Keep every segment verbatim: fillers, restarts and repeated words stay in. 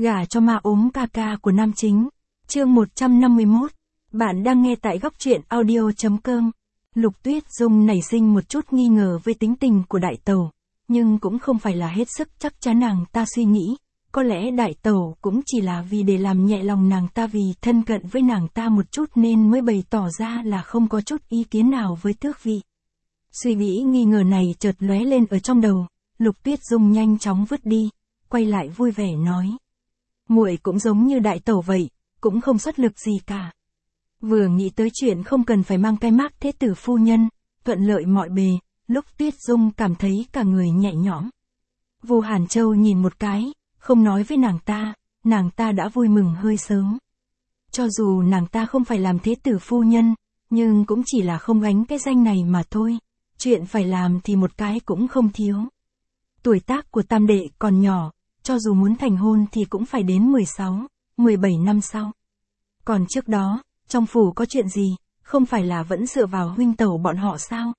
Gả cho ma ốm ca ca của nam chính. Chương một trăm năm mươi mốt. Bạn đang nghe tại góc truyện audio.com. Lục Tuyết Dung nảy sinh một chút nghi ngờ với tính tình của đại tẩu, nhưng cũng không phải là hết sức chắc chắn. Nàng ta suy nghĩ, có lẽ đại tẩu cũng chỉ là vì để làm nhẹ lòng nàng ta, vì thân cận với nàng ta một chút nên mới bày tỏ ra là không có chút ý kiến nào với tước vị. Suy nghĩ nghi ngờ này chợt lóe lên ở trong đầu, Lục Tuyết Dung nhanh chóng vứt đi, quay lại vui vẻ nói: muội cũng giống như đại tẩu vậy, cũng không xuất lực gì cả. Vừa nghĩ tới chuyện không cần phải mang cái mác thế tử phu nhân, thuận lợi mọi bề, Lục Tuyết Dung cảm thấy cả người nhẹ nhõm. Vu Hàn Châu nhìn một cái, không nói với nàng ta, nàng ta đã vui mừng hơi sớm. Cho dù nàng ta không phải làm thế tử phu nhân, nhưng cũng chỉ là không gánh cái danh này mà thôi, chuyện phải làm thì một cái cũng không thiếu. Tuổi tác của tam đệ còn nhỏ, cho dù muốn thành hôn thì cũng phải đến mười sáu, mười bảy năm sau. Còn trước đó, trong phủ có chuyện gì, không phải là vẫn dựa vào huynh tẩu bọn họ sao?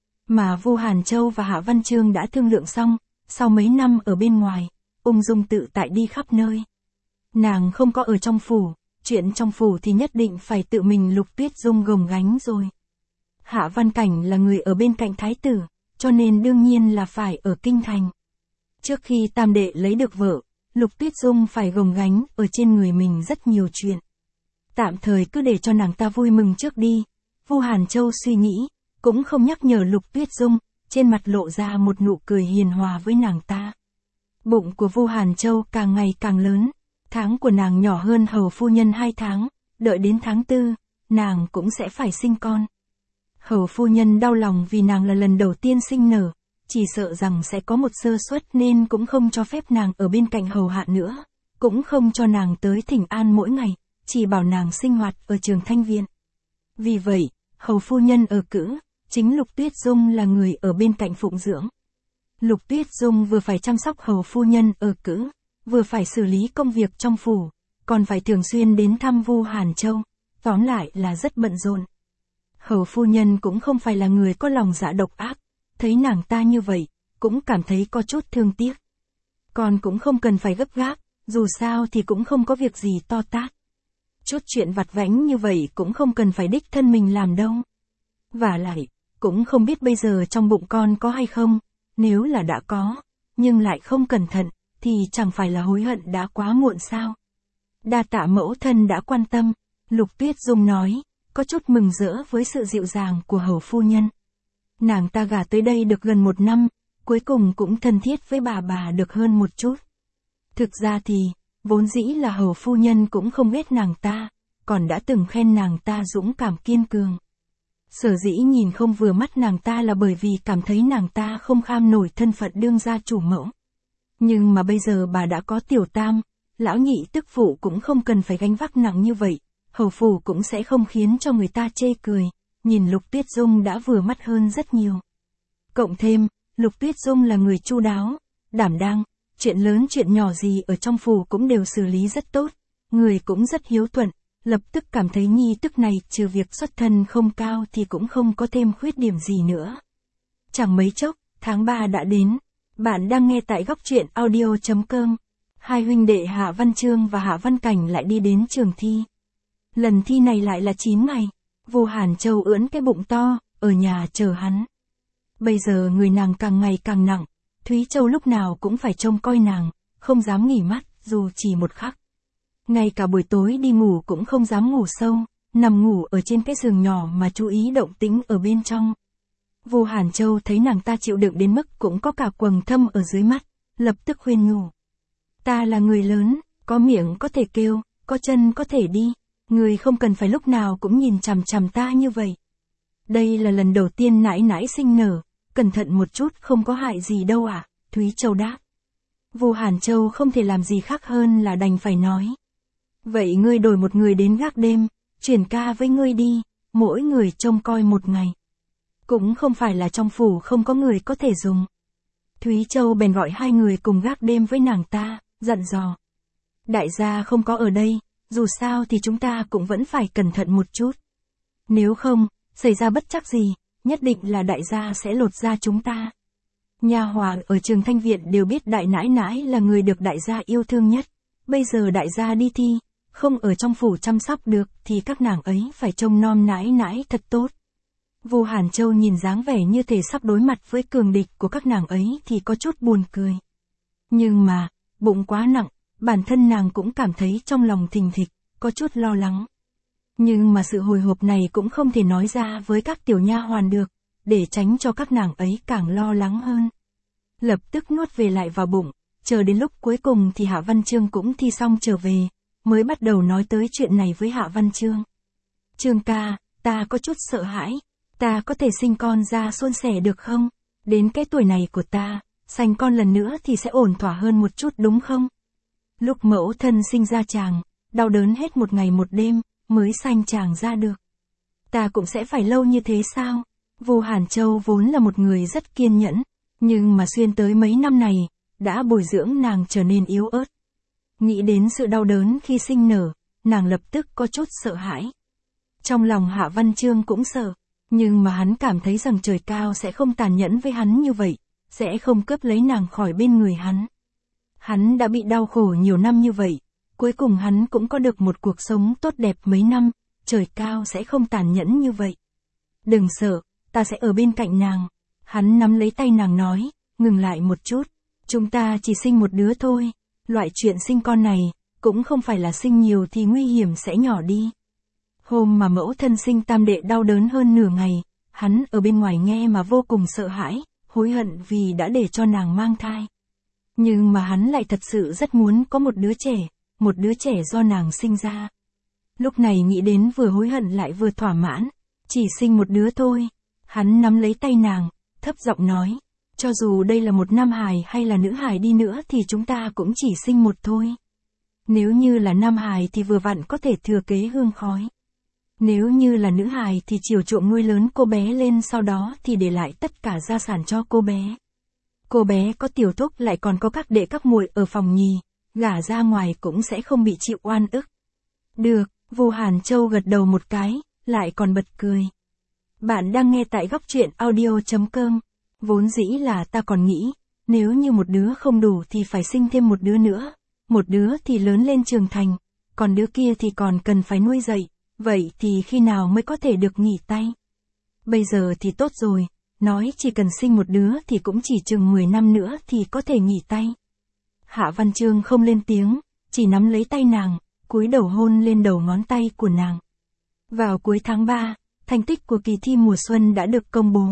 Mà Vu Hàn Châu và Hạ Văn Chương đã thương lượng xong, sau mấy năm ở bên ngoài, ung dung tự tại đi khắp nơi. Nàng không có ở trong phủ, chuyện trong phủ thì nhất định phải tự mình Lục Tuyết Dung gồng gánh rồi. Hạ Văn Cảnh là người ở bên cạnh thái tử, cho nên đương nhiên là phải ở kinh thành. Trước khi tam đệ lấy được vợ, Lục Tuyết Dung phải gồng gánh ở trên người mình rất nhiều chuyện. Tạm thời cứ để cho nàng ta vui mừng trước đi. Vu Hàn Châu suy nghĩ, cũng không nhắc nhở Lục Tuyết Dung, trên mặt lộ ra một nụ cười hiền hòa với nàng ta. Bụng của Vu Hàn Châu càng ngày càng lớn, tháng của nàng nhỏ hơn hầu phu nhân hai tháng, đợi đến tháng tư, nàng cũng sẽ phải sinh con. Hầu phu nhân đau lòng vì nàng là lần đầu tiên sinh nở, chỉ sợ rằng sẽ có một sơ suất nên cũng không cho phép nàng ở bên cạnh hầu hạ nữa, cũng không cho nàng tới thỉnh an mỗi ngày, chỉ bảo nàng sinh hoạt ở trường Thanh Viện. Vì vậy, hầu phu nhân ở cữ, chính Lục Tuyết Dung là người ở bên cạnh phụng dưỡng. Lục Tuyết Dung vừa phải chăm sóc hầu phu nhân ở cữ, vừa phải xử lý công việc trong phủ, còn phải thường xuyên đến thăm Vu Hàn Châu, tóm lại là rất bận rộn. Hầu phu nhân cũng không phải là người có lòng dạ độc ác, thấy nàng ta như vậy, cũng cảm thấy có chút thương tiếc. Còn cũng không cần phải gấp gáp, dù sao thì cũng không có việc gì to tát. Chút chuyện vặt vãnh như vậy cũng không cần phải đích thân mình làm đâu. Vả lại, cũng không biết bây giờ trong bụng con có hay không, nếu là đã có, nhưng lại không cẩn thận, thì chẳng phải là hối hận đã quá muộn sao. Đa tạ mẫu thân đã quan tâm, Lục Tuyết Dung nói, có chút mừng rỡ với sự dịu dàng của hầu phu nhân. Nàng ta gả tới đây được gần một năm, cuối cùng cũng thân thiết với bà bà được hơn một chút. Thực ra thì, vốn dĩ là hầu phu nhân cũng không ghét nàng ta, còn đã từng khen nàng ta dũng cảm kiên cường. Sở dĩ nhìn không vừa mắt nàng ta là bởi vì cảm thấy nàng ta không kham nổi thân phận đương gia chủ mẫu. Nhưng mà bây giờ bà đã có tiểu tam, lão nhị tức phụ cũng không cần phải gánh vác nặng như vậy, hầu phủ cũng sẽ không khiến cho người ta chê cười, nhìn Lục Tuyết Dung đã vừa mắt hơn rất nhiều. Cộng thêm, Lục Tuyết Dung là người chu đáo, đảm đang, chuyện lớn chuyện nhỏ gì ở trong phủ cũng đều xử lý rất tốt, người cũng rất hiếu thuận, lập tức cảm thấy nhi tức này trừ việc xuất thân không cao thì cũng không có thêm khuyết điểm gì nữa. Chẳng mấy chốc, tháng ba đã đến. Bạn đang nghe tại góc truyện audio.com. Hai huynh đệ Hạ Văn Chương và Hạ Văn Cảnh lại đi đến trường thi. Lần thi này lại là chín ngày. Vu Hàn Châu ưỡn cái bụng to, ở nhà chờ hắn. Bây giờ người nàng càng ngày càng nặng, Thúy Châu lúc nào cũng phải trông coi nàng, không dám nghỉ mắt, dù chỉ một khắc. Ngay cả buổi tối đi ngủ cũng không dám ngủ sâu, nằm ngủ ở trên cái giường nhỏ mà chú ý động tĩnh ở bên trong. Vu Hàn Châu thấy nàng ta chịu đựng đến mức cũng có cả quầng thâm ở dưới mắt, lập tức khuyên nhủ. Ta là người lớn, có miệng có thể kêu, có chân có thể đi, người không cần phải lúc nào cũng nhìn chằm chằm ta như vậy. Đây là lần đầu tiên nãi nãi sinh nở, cẩn thận một chút không có hại gì đâu à, Thúy Châu đáp. Vu Hàn Châu không thể làm gì khác hơn là đành phải nói. Vậy ngươi đổi một người đến gác đêm, chuyển ca với ngươi đi, mỗi người trông coi một ngày. Cũng không phải là trong phủ không có người có thể dùng. Thúy Châu bèn gọi hai người cùng gác đêm với nàng ta, dặn dò. Đại gia không có ở đây, dù sao thì chúng ta cũng vẫn phải cẩn thận một chút. Nếu không, xảy ra bất trắc gì, nhất định là đại gia sẽ lột da chúng ta. Nha hoàn ở trường Thanh Viện đều biết đại nãi nãi là người được đại gia yêu thương nhất, bây giờ đại gia đi thi, không ở trong phủ chăm sóc được thì các nàng ấy phải trông nom nãi nãi thật tốt. Vu Hàn Châu nhìn dáng vẻ như thể sắp đối mặt với cường địch của các nàng ấy thì có chút buồn cười. Nhưng mà, bụng quá nặng, bản thân nàng cũng cảm thấy trong lòng thình thịch, có chút lo lắng. Nhưng mà sự hồi hộp này cũng không thể nói ra với các tiểu nha hoàn được, để tránh cho các nàng ấy càng lo lắng hơn. Lập tức nuốt về lại vào bụng, chờ đến lúc cuối cùng thì Hạ Văn Chương cũng thi xong trở về, mới bắt đầu nói tới chuyện này với Hạ Văn Chương. Chương ca, ta có chút sợ hãi, ta có thể sinh con ra suôn sẻ được không? Đến cái tuổi này của ta, sanh con lần nữa thì sẽ ổn thỏa hơn một chút đúng không? Lúc mẫu thân sinh ra chàng, đau đớn hết một ngày một đêm, mới sanh chàng ra được. Ta cũng sẽ phải lâu như thế sao? Vu Hàn Châu vốn là một người rất kiên nhẫn, nhưng mà xuyên tới mấy năm này, đã bồi dưỡng nàng trở nên yếu ớt. Nghĩ đến sự đau đớn khi sinh nở, nàng lập tức có chút sợ hãi. Trong lòng Hạ Văn Chương cũng sợ, nhưng mà hắn cảm thấy rằng trời cao sẽ không tàn nhẫn với hắn như vậy, sẽ không cướp lấy nàng khỏi bên người hắn. Hắn đã bị đau khổ nhiều năm như vậy, cuối cùng hắn cũng có được một cuộc sống tốt đẹp mấy năm, trời cao sẽ không tàn nhẫn như vậy. Đừng sợ, ta sẽ ở bên cạnh nàng. Hắn nắm lấy tay nàng nói, ngừng lại một chút, chúng ta chỉ sinh một đứa thôi, loại chuyện sinh con này, cũng không phải là sinh nhiều thì nguy hiểm sẽ nhỏ đi. Hôm mà mẫu thân sinh tam đệ đau đớn hơn nửa ngày, hắn ở bên ngoài nghe mà vô cùng sợ hãi, hối hận vì đã để cho nàng mang thai. Nhưng mà hắn lại thật sự rất muốn có một đứa trẻ, một đứa trẻ do nàng sinh ra. Lúc này nghĩ đến vừa hối hận lại vừa thỏa mãn, chỉ sinh một đứa thôi. Hắn nắm lấy tay nàng, thấp giọng nói, cho dù đây là một nam hài hay là nữ hài đi nữa thì chúng ta cũng chỉ sinh một thôi. Nếu như là nam hài thì vừa vặn có thể thừa kế hương khói. Nếu như là nữ hài thì chiều chuộng nuôi lớn cô bé lên, sau đó thì để lại tất cả gia sản cho cô bé. Cô bé có tiểu thúc lại còn có các đệ các muội ở phòng nhì, gả ra ngoài cũng sẽ không bị chịu oan ức. Được, Vu Hàn Châu gật đầu một cái, lại còn bật cười. Bạn đang nghe tại góc truyện audio chấm com. Vốn dĩ là ta còn nghĩ, nếu như một đứa không đủ thì phải sinh thêm một đứa nữa. Một đứa thì lớn lên trưởng thành, còn đứa kia thì còn cần phải nuôi dạy, vậy thì khi nào mới có thể được nghỉ tay? Bây giờ thì tốt rồi, nói chỉ cần sinh một đứa thì cũng chỉ chừng mười năm nữa thì có thể nghỉ tay. Hạ Văn Chương không lên tiếng, chỉ nắm lấy tay nàng, cúi đầu hôn lên đầu ngón tay của nàng. Vào cuối tháng ba, thành tích của kỳ thi mùa xuân đã được công bố.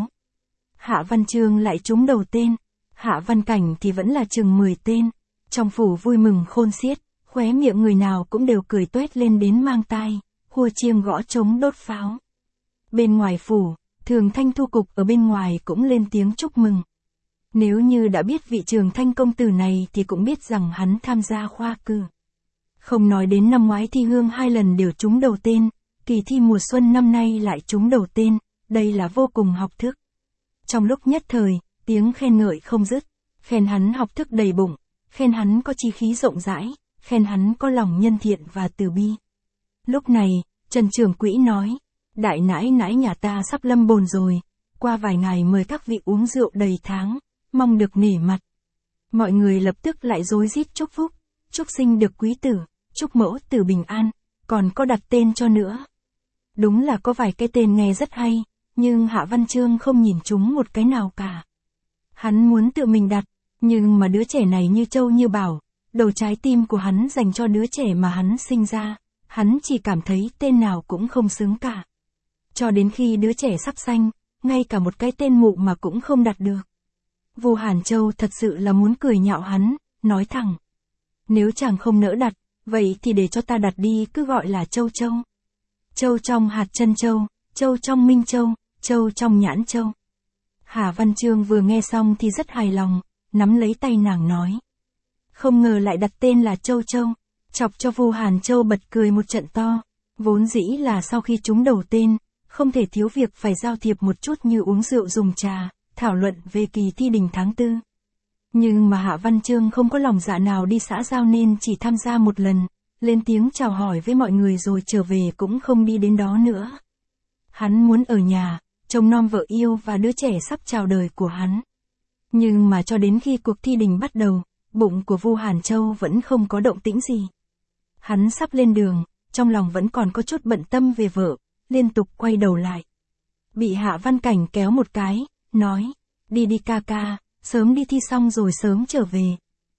Hạ Văn Chương lại trúng đầu tên, Hạ Văn Cảnh thì vẫn là chừng mười tên. Trong phủ vui mừng khôn xiết, khóe miệng người nào cũng đều cười tuét lên đến mang tai, hua chiêng gõ trống đốt pháo. Bên ngoài phủ, Thường Thanh Thu Cục ở bên ngoài cũng lên tiếng chúc mừng. Nếu như đã biết vị Trường Thanh công tử này thì cũng biết rằng hắn tham gia khoa cử. Không nói đến năm ngoái thi hương hai lần đều trúng đầu tên, kỳ thi mùa xuân năm nay lại trúng đầu tên, đây là vô cùng học thức. Trong lúc nhất thời, tiếng khen ngợi không dứt, khen hắn học thức đầy bụng, khen hắn có chí khí rộng rãi, khen hắn có lòng nhân thiện và từ bi. Lúc này, Trần Trưởng Quỹ nói, đại nãi nãi nhà ta sắp lâm bồn rồi, qua vài ngày mời các vị uống rượu đầy tháng, mong được nể mặt. Mọi người lập tức lại rối rít chúc phúc, chúc sinh được quý tử, chúc mẫu tử bình an, còn có đặt tên cho nữa. Đúng là có vài cái tên nghe rất hay, nhưng Hạ Văn Chương không nhìn chúng một cái nào cả. Hắn muốn tự mình đặt, nhưng mà đứa trẻ này như châu như bảo, đầu trái tim của hắn dành cho đứa trẻ mà hắn sinh ra, hắn chỉ cảm thấy tên nào cũng không xứng cả. Cho đến khi đứa trẻ sắp sanh, ngay cả một cái tên mụ mà cũng không đặt được. Vu Hàn Châu thật sự là muốn cười nhạo hắn, nói thẳng. Nếu chàng không nỡ đặt, vậy thì để cho ta đặt đi, cứ gọi là Châu Châu. Châu trong hạt chân châu, châu trong minh châu, châu trong nhãn châu. Hạ Văn Chương vừa nghe xong thì rất hài lòng, nắm lấy tay nàng nói. Không ngờ lại đặt tên là Châu Châu, chọc cho Vu Hàn Châu bật cười một trận to. Vốn dĩ là sau khi trúng đầu tên, không thể thiếu việc phải giao thiệp một chút như uống rượu dùng trà, thảo luận về kỳ thi đình tháng tư. Nhưng mà Hạ Văn Chương không có lòng dạ nào đi xã giao nên chỉ tham gia một lần, lên tiếng chào hỏi với mọi người rồi trở về cũng không đi đến đó nữa. Hắn muốn ở nhà, trông nom vợ yêu và đứa trẻ sắp chào đời của hắn. Nhưng mà cho đến khi cuộc thi đình bắt đầu, bụng của Vu Hàn Châu vẫn không có động tĩnh gì. Hắn sắp lên đường, trong lòng vẫn còn có chút bận tâm về vợ, liên tục quay đầu lại. Bị Hạ Văn Cảnh kéo một cái, nói, đi đi ca ca, sớm đi thi xong rồi sớm trở về.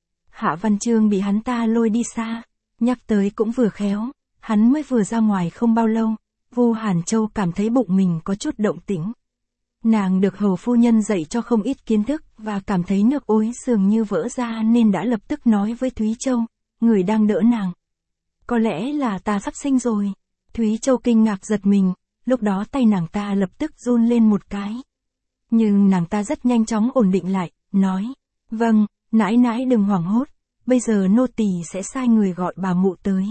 Hạ Văn Chương bị hắn ta lôi đi xa, nhắc tới cũng vừa khéo, hắn mới vừa ra ngoài không bao lâu, Vu Hàn Châu cảm thấy bụng mình có chút động tĩnh. Nàng được hầu phu nhân dạy cho không ít kiến thức và cảm thấy nước ối dường như vỡ ra nên đã lập tức nói với Thúy Châu, người đang đỡ nàng. Có lẽ là ta sắp sinh rồi. Thúy Châu kinh ngạc giật mình, lúc đó tay nàng ta lập tức run lên một cái. Nhưng nàng ta rất nhanh chóng ổn định lại, nói, vâng, nãi nãi đừng hoảng hốt, bây giờ nô tỳ sẽ sai người gọi bà mụ tới.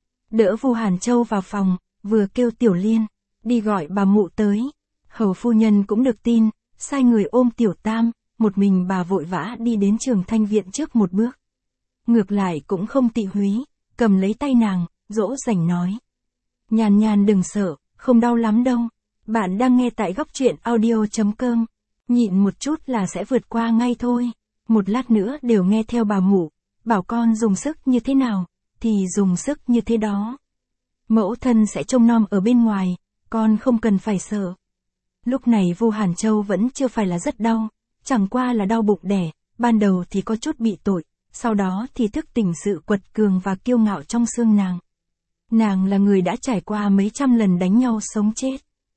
Đỡ Vu Hàn Châu vào phòng, vừa kêu Tiểu Liên, đi gọi bà mụ tới. Hầu phu nhân cũng được tin, sai người ôm Tiểu Tam, một mình bà vội vã đi đến Trường Thanh viện trước một bước. Ngược lại cũng không tị húy, cầm lấy tay nàng, dỗ dành nói. Nhàn nhàn đừng sợ, không đau lắm đâu. Bạn đang nghe tại góc truyện audio chấm com. Nhịn một chút là sẽ vượt qua ngay thôi. Một lát nữa đều nghe theo bà mụ, bảo con dùng sức như thế nào, thì dùng sức như thế đó. Mẫu thân sẽ trông nom ở bên ngoài, con không cần phải sợ. Lúc này Vu Hàn Châu vẫn chưa phải là rất đau, chẳng qua là đau bụng đẻ, ban đầu thì có chút bị tội, sau đó thì thức tỉnh sự quật cường và kiêu ngạo trong xương nàng. Nàng là người đã trải qua mấy trăm lần đánh nhau sống chết.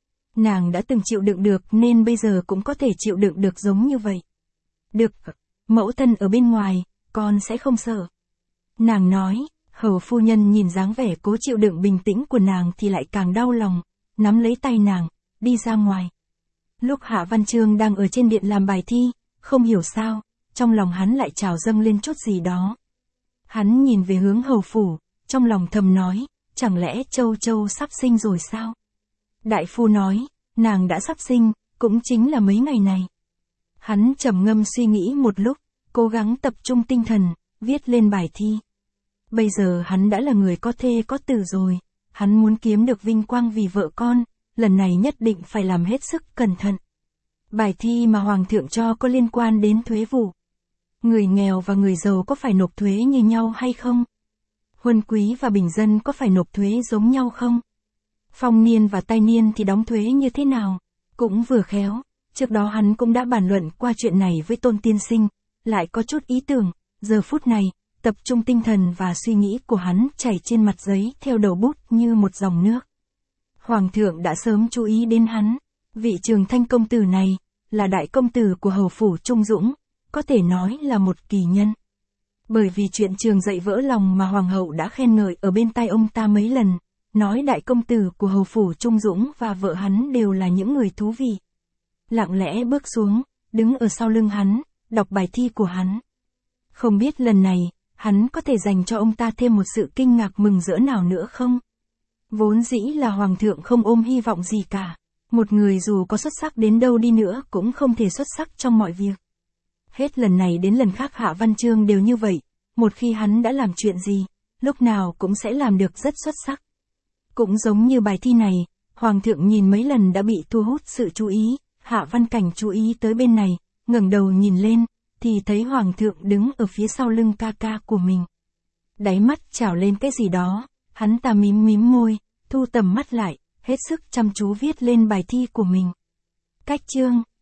Nàng đã từng chịu đựng được nên bây giờ cũng có thể chịu đựng được giống như vậy. Được, mẫu thân ở bên ngoài, con sẽ không sợ. Nàng nói, hầu phu nhân nhìn dáng vẻ cố chịu đựng bình tĩnh của nàng thì lại càng đau lòng, nắm lấy tay nàng, đi ra ngoài. Lúc Hạ Văn Chương đang ở trên điện làm bài thi, không hiểu sao, trong lòng hắn lại trào dâng lên chút gì đó. Hắn nhìn về hướng hầu phủ, trong lòng thầm nói, chẳng lẽ Châu Châu sắp sinh rồi sao? Đại phu nói, nàng đã sắp sinh, cũng chính là mấy ngày này. Hắn trầm ngâm suy nghĩ một lúc, cố gắng tập trung tinh thần, viết lên bài thi. Bây giờ hắn đã là người có thê có tử rồi, hắn muốn kiếm được vinh quang vì vợ con, lần này nhất định phải làm hết sức cẩn thận. Bài thi mà Hoàng thượng cho có liên quan đến thuế vụ. Người nghèo và người giàu có phải nộp thuế như nhau hay không? Huân quý và bình dân có phải nộp thuế giống nhau không? Phong niên và tai niên thì đóng thuế như thế nào? Cũng vừa khéo, trước đó hắn cũng đã bàn luận qua chuyện này với Tôn tiên sinh, lại có chút ý tưởng, giờ phút này, tập trung tinh thần và suy nghĩ của hắn chảy trên mặt giấy theo đầu bút như một dòng nước. Hoàng thượng đã sớm chú ý đến hắn, vị Trường Thanh công tử này, là đại công tử của hầu phủ Trung Dũng, có thể nói là một kỳ nhân. Bởi vì chuyện trường dạy vỡ lòng mà hoàng hậu đã khen ngợi ở bên tai ông ta mấy lần, nói đại công tử của hầu phủ Trung Dũng và vợ hắn đều là những người thú vị. Lặng lẽ bước xuống, đứng ở sau lưng hắn, đọc bài thi của hắn. Không biết lần này, hắn có thể dành cho ông ta thêm một sự kinh ngạc mừng rỡ nào nữa không? Vốn dĩ là hoàng thượng không ôm hy vọng gì cả. Một người dù có xuất sắc đến đâu đi nữa cũng không thể xuất sắc trong mọi việc. Hết lần này đến lần khác Hạ Văn Chương đều như vậy, một khi hắn đã làm chuyện gì, lúc nào cũng sẽ làm được rất xuất sắc. Cũng giống như bài thi này, Hoàng thượng nhìn mấy lần đã bị thu hút sự chú ý, Hạ Văn Cảnh chú ý tới bên này, ngẩng đầu nhìn lên, thì thấy Hoàng thượng đứng ở phía sau lưng ca ca của mình. Đáy mắt trào lên cái gì đó, hắn ta mím mím môi, thu tầm mắt lại, hết sức chăm chú viết lên bài thi của mình. Cách chương